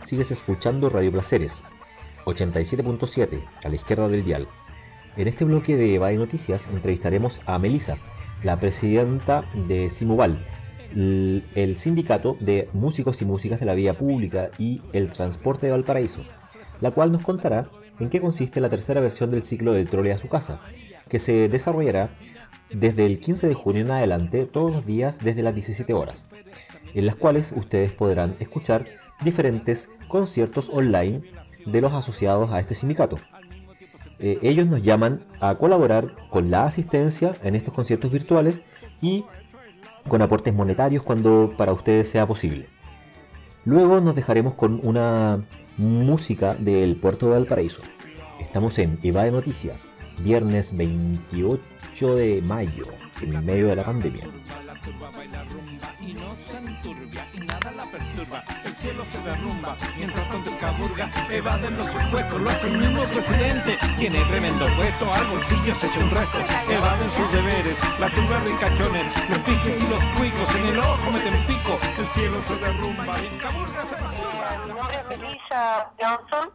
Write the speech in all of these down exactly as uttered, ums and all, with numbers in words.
Sigues escuchando Radio Placeres, ochenta y siete punto siete, a la izquierda del dial. En este bloque de Eva de Noticias entrevistaremos a Melissa, la presidenta de Simuval, el sindicato de músicos y músicas de la vía pública y el transporte de Valparaíso, la cual nos contará en qué consiste la tercera versión del ciclo del trole a su casa, que se desarrollará desde el quince de junio en adelante todos los días desde las diecisiete horas, en las cuales ustedes podrán escuchar diferentes conciertos online de los asociados a este sindicato. Eh, ellos nos llaman a colaborar con la asistencia en estos conciertos virtuales y con aportes monetarios cuando para ustedes sea posible. Luego nos dejaremos con una música del puerto de Valparaíso. Estamos en Eva de Noticias, viernes veintiocho de mayo, en medio de la pandemia. Y no se enturbia y nada la perturba, el cielo se derrumba, mientras tanto Caburga evaden los huecos, lo hace el mismo presidente, tiene tremendo puesto, al bolsillo se echa un resto, evaden sus deberes, las chungas ricachones, los pijes y los cuicos, en el ojo meten pico, el cielo se derrumba y Caburga se masturba. Mi nombre es Melissa Johnson,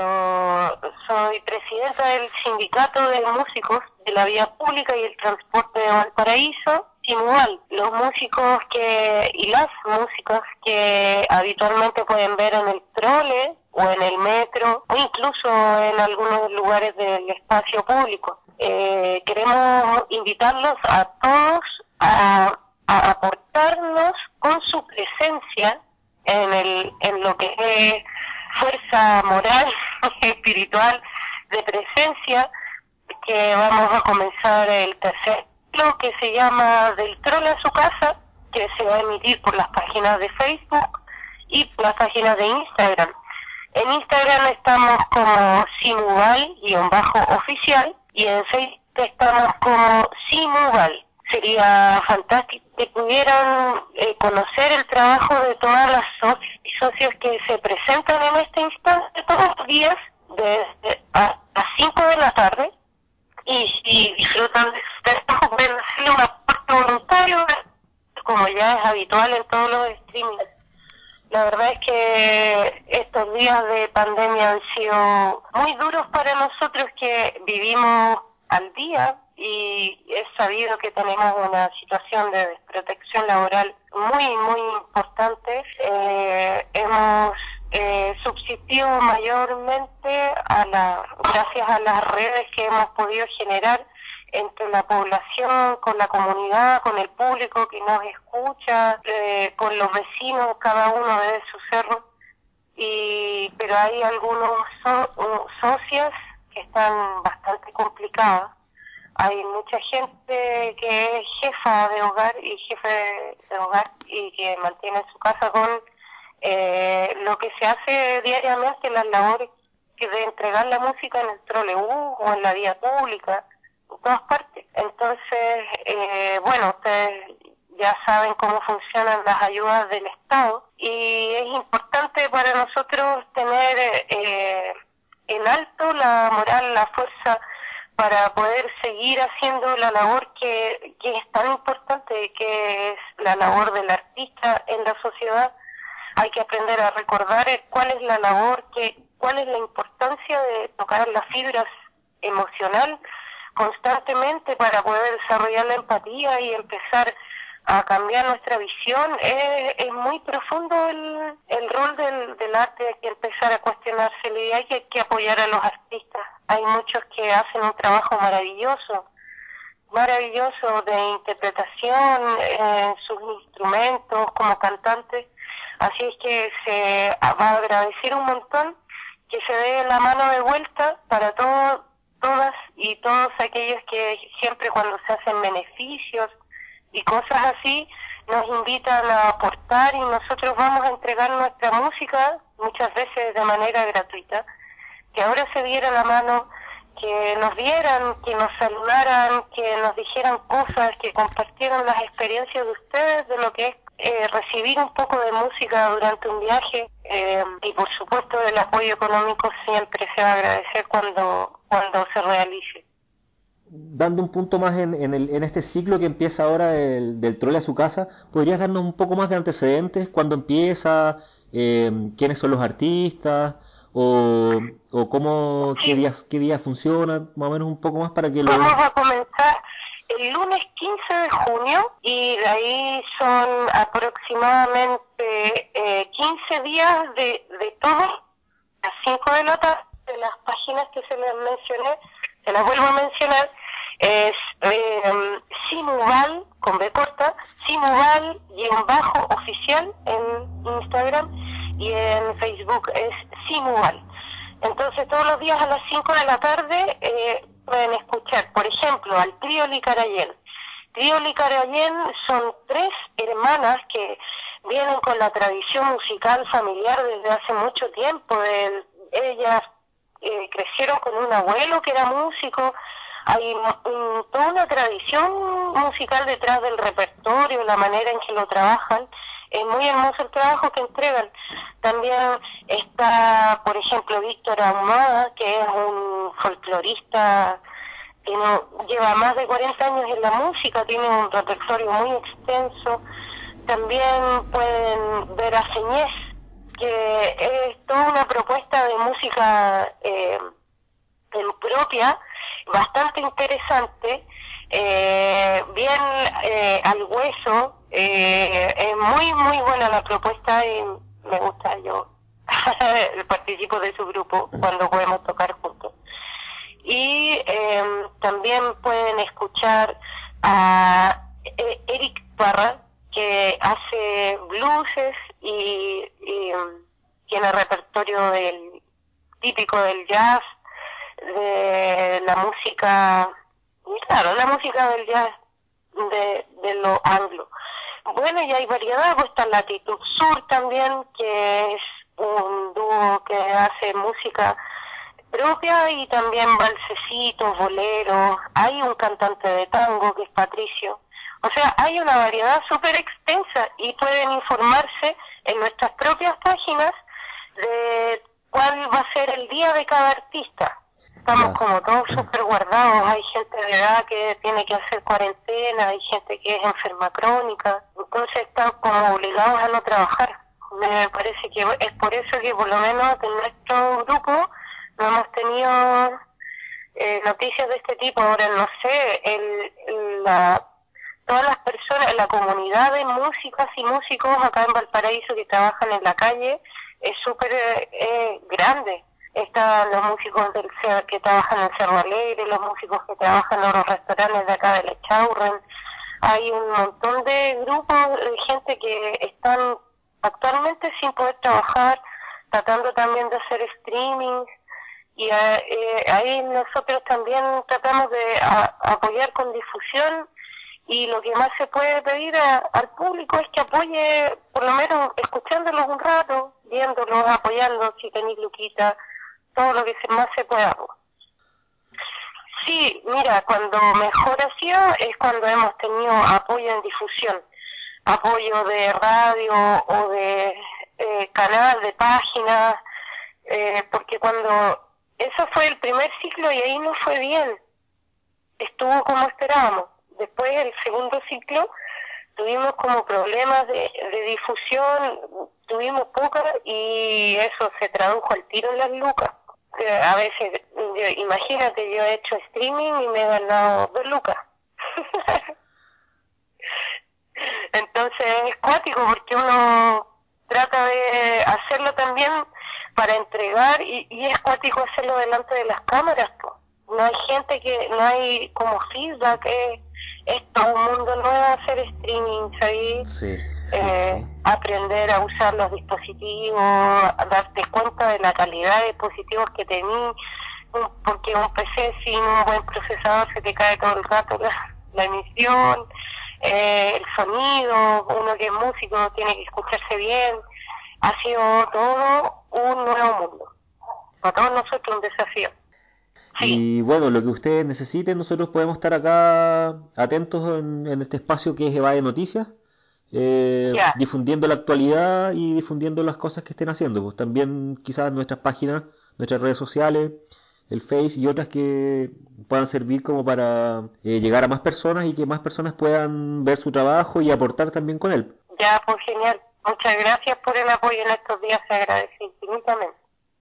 yo soy presidenta del sindicato de músicos de la vía pública y el transporte de Valparaíso, Simuval. Los músicos que y las músicas que habitualmente pueden ver en el trole o en el metro o incluso en algunos lugares del espacio público. Eh, queremos invitarlos a todos a, a aportarnos con su presencia en el en lo que es fuerza moral, espiritual, de presencia, que vamos a comenzar el tercer ciclo que se llama Del Trole a su casa, que se va a emitir por las páginas de Facebook y por las páginas de Instagram. En Instagram estamos como Simuval-oficial y en Facebook estamos como Simuval. Sería fantástico que pudieran eh, conocer el trabajo de todas las socios y socios que se presentan en este instante todos los días desde a las cinco de la tarde y si disfrutan de su trabajo pueden hacerle un aporte voluntario como ya es habitual en todos los streamings. La verdad es que estos días de pandemia han sido muy duros para nosotros que vivimos al día y es sabido que tenemos una situación de desprotección laboral muy, muy importante. Eh, hemos eh, subsistido mayormente a la, gracias a las redes que hemos podido generar entre la población, con la comunidad, con el público que nos escucha, eh, con los vecinos, cada uno de sus cerros, y pero hay algunos so, socias que están bastante complicadas. Hay mucha gente que es jefa de hogar y jefe de, de hogar y que mantiene su casa con eh, lo que se hace diariamente, las labores que de entregar la música en el trolebús o en la vía pública, en todas partes. Entonces, eh, bueno, ustedes ya saben cómo funcionan las ayudas del Estado y es importante para nosotros tener eh, en alto la moral, la fuerza para poder seguir haciendo la labor que, que es tan importante, que es la labor del artista en la sociedad. Hay que aprender a recordar cuál es la labor, que, cuál es la importancia de tocar las fibras emocional constantemente para poder desarrollar la empatía y empezar a cambiar nuestra visión. Es, es muy profundo el, el rol del, del arte, hay que empezar a cuestionárselo y hay que, hay que apoyar a los artistas. Hay muchos que hacen un trabajo maravilloso, maravilloso de interpretación en sus instrumentos como cantantes, así es que se va a agradecer un montón que se dé la mano de vuelta para todos, todas y todos aquellos que siempre cuando se hacen beneficios y cosas así, nos invitan a aportar y nosotros vamos a entregar nuestra música, muchas veces de manera gratuita, que ahora se diera la mano, que nos vieran, que nos saludaran, que nos dijeran cosas, que compartieran las experiencias de ustedes, de lo que es eh, recibir un poco de música durante un viaje, eh, y por supuesto el apoyo económico siempre se va a agradecer cuando, cuando se realice. Dando un punto más en, en, el, en este ciclo que empieza ahora el, del trole a su casa, ¿podrías darnos un poco más de antecedentes? ¿Cuándo empieza? eh, quiénes son los artistas, o, o cómo, qué Sí, días, qué días funcionan, más o menos un poco más para que lo... vamos a comenzar el lunes quince de junio y de ahí son aproximadamente eh, quince días de, de todo, las cinco de la tarde, de las páginas que se les mencioné, se las vuelvo a mencionar, es eh, Simuval, con B corta, Simuval y en bajo oficial en Instagram y en Facebook es Simuval. Entonces todos los días a las cinco de la tarde eh, pueden escuchar, por ejemplo, al trío Licarayén. Trío Licarayén son tres hermanas que vienen con la tradición musical familiar desde hace mucho tiempo. El, ellas eh, crecieron con un abuelo que era músico. Hay um, toda una tradición musical detrás del repertorio, la manera en que lo trabajan. Es muy hermoso el trabajo que entregan. También está, por ejemplo, Víctor Ahumada, que es un folclorista que no, lleva más de cuarenta años en la música, tiene un repertorio muy extenso. También pueden ver a Señez, que es toda una propuesta de música eh, propia, bastante interesante, eh, bien eh, al hueso, eh, es muy muy buena la propuesta y me gusta. Yo participo de su grupo cuando podemos tocar juntos. Y eh, también pueden escuchar a eh, Eric Parra, que hace blueses y, y um, tiene repertorio del típico del jazz, de la música, claro, la música del jazz de, de lo anglo. Bueno, y hay variedad, pues está Latitud Sur también, que es un dúo que hace música propia y también valsecitos, boleros. Hay un cantante de tango que es Patricio. O sea, hay una variedad súper extensa y pueden informarse en nuestras propias páginas de cuál va a ser el día de cada artista. Estamos Ya. como todos súper guardados, hay gente de edad que tiene que hacer cuarentena, hay gente que es enferma crónica, entonces están como obligados a no trabajar. Me parece que es por eso que por lo menos en nuestro grupo no hemos tenido eh, noticias de este tipo. Ahora no sé, el, el- la, todas las personas, la comunidad de músicas y músicos acá en Valparaíso que trabajan en la calle es súper eh, eh, grande. Están los músicos del Cer- que trabajan en Cerro Alegre, los músicos que trabajan en los restaurantes de acá de La Chaurren. Hay un montón de grupos de gente que están actualmente sin poder trabajar, tratando también de hacer streaming y eh, eh, ahí nosotros también tratamos de a- apoyar con difusión y lo que más se puede pedir a- al público es que apoye, por lo menos escuchándolos un rato, viéndolos, apoyando, si tenéis luquita, todo lo que se, más se pueda. Sí, mira, cuando mejor ha sido es cuando hemos tenido apoyo en difusión, apoyo de radio o de eh, canal, de páginas, eh, porque cuando eso fue el primer ciclo y ahí no fue bien, estuvo como esperábamos. Después el segundo ciclo tuvimos como problemas de, de difusión, tuvimos poca y eso se tradujo al tiro en las lucas. Eh, a veces, yo, imagínate, yo he hecho streaming y me he ganado dos lucas. Entonces es cuático porque uno trata de hacerlo también para entregar y, y es cuático hacerlo delante de las cámaras, po. No hay gente que, no hay como feedback, es, es todo un mundo nuevo hacer streaming, ¿sabes? Sí, sí, Eh, sí. aprender a usar los dispositivos, a darte cuenta de la calidad de dispositivos que tenés, porque un P C sin un buen procesador se te cae todo el rato la, la emisión, eh, el sonido, uno que es músico tiene que escucharse bien. Ha sido todo un nuevo mundo, para todos nosotros un desafío. Sí, Y bueno, lo que ustedes necesiten, nosotros podemos estar acá atentos en, en este espacio que es Eva de Noticias, eh, ya, difundiendo la actualidad y difundiendo las cosas que estén haciendo. Pues también quizás nuestras páginas, nuestras redes sociales, el Face y otras que puedan servir como para eh, llegar a más personas y que más personas puedan ver su trabajo y aportar también con él. ya, pues genial. Muchas gracias por el apoyo en estos días, se agradece infinitamente.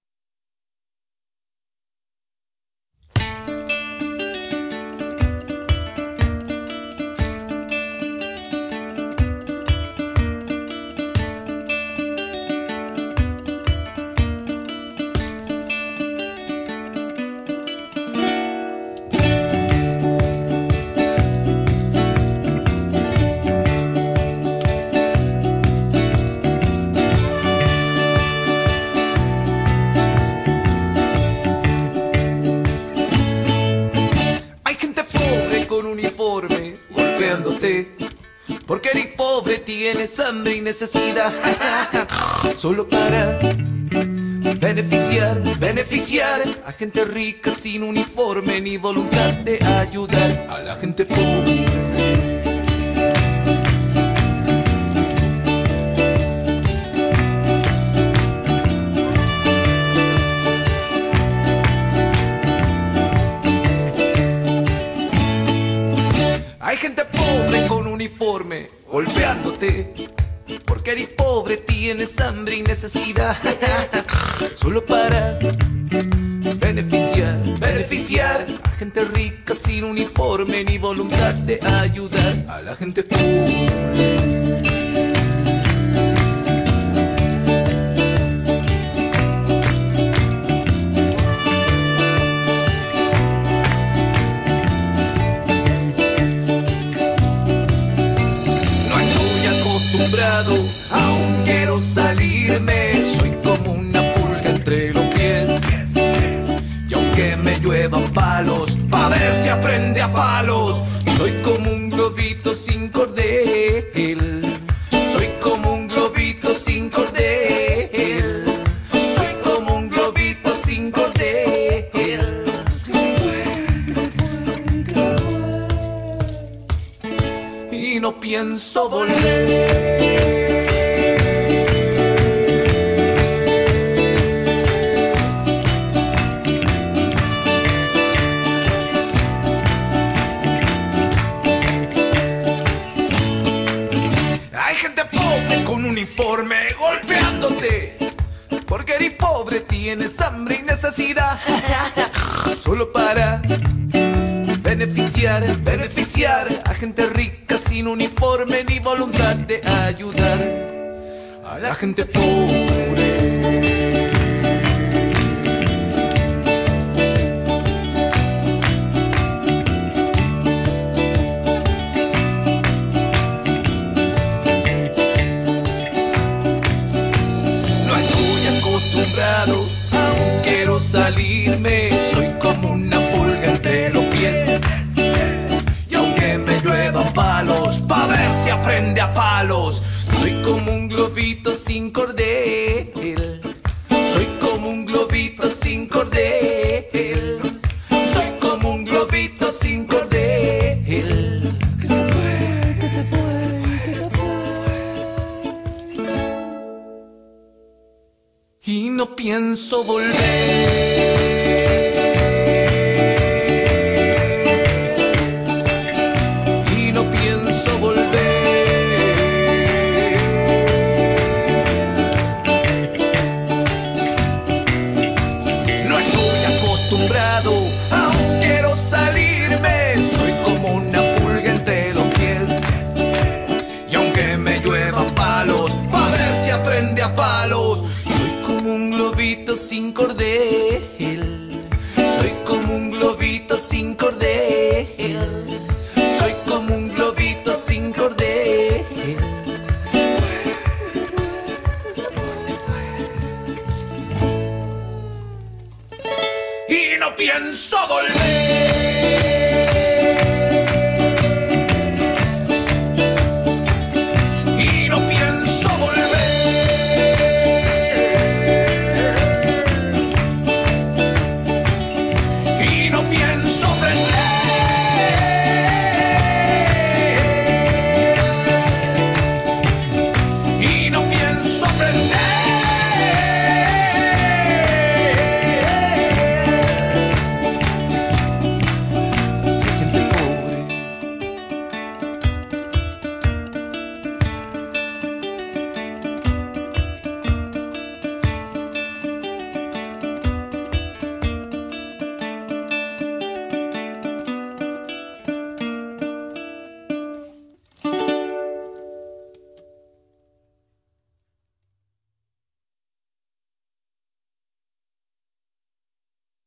Porque eres pobre, tienes hambre y necesidad. Solo para beneficiar, beneficiar a gente rica sin uniforme ni voluntad de ayudar a la gente pobre. Hay gente pobre con uniforme golpeándote, porque eres pobre, tienes hambre y necesidad. Solo para beneficiar, beneficiar a gente rica sin uniforme ni voluntad de ayudar a la gente pobre. Aún quiero salirme, soy como una pulga entre los pies. Y aunque me lluevan palos, pa' ver si aprende a palos. Soy como un globito sin cordel. Soy como un globito sin cordel. Soy como un globito sin cordel. Y no pienso volver. Uniforme golpeándote, porque eres pobre, tienes hambre y necesidad. Solo para beneficiar, beneficiar a gente rica sin uniforme ni voluntad de ayudar a la gente pobre. Aún quiero salirme, soy como una pulga entre los pies. Y aunque me lluevan palos, pa' ver si aprende a palos. Soy como un globito sin cordel. Soy como un globito sin cordel. Soy como un globito sin cordel. Que se fue, que se fue, que se fue. Y no pienso volver. Y no pienso volver. No estoy acostumbrado, aún quiero salirme. Soy como una pulga entre los pies. Y aunque me lluevan palos, pa' ver si aprende a palos. Un globito sin cordel. Soy como un globito sin cordel.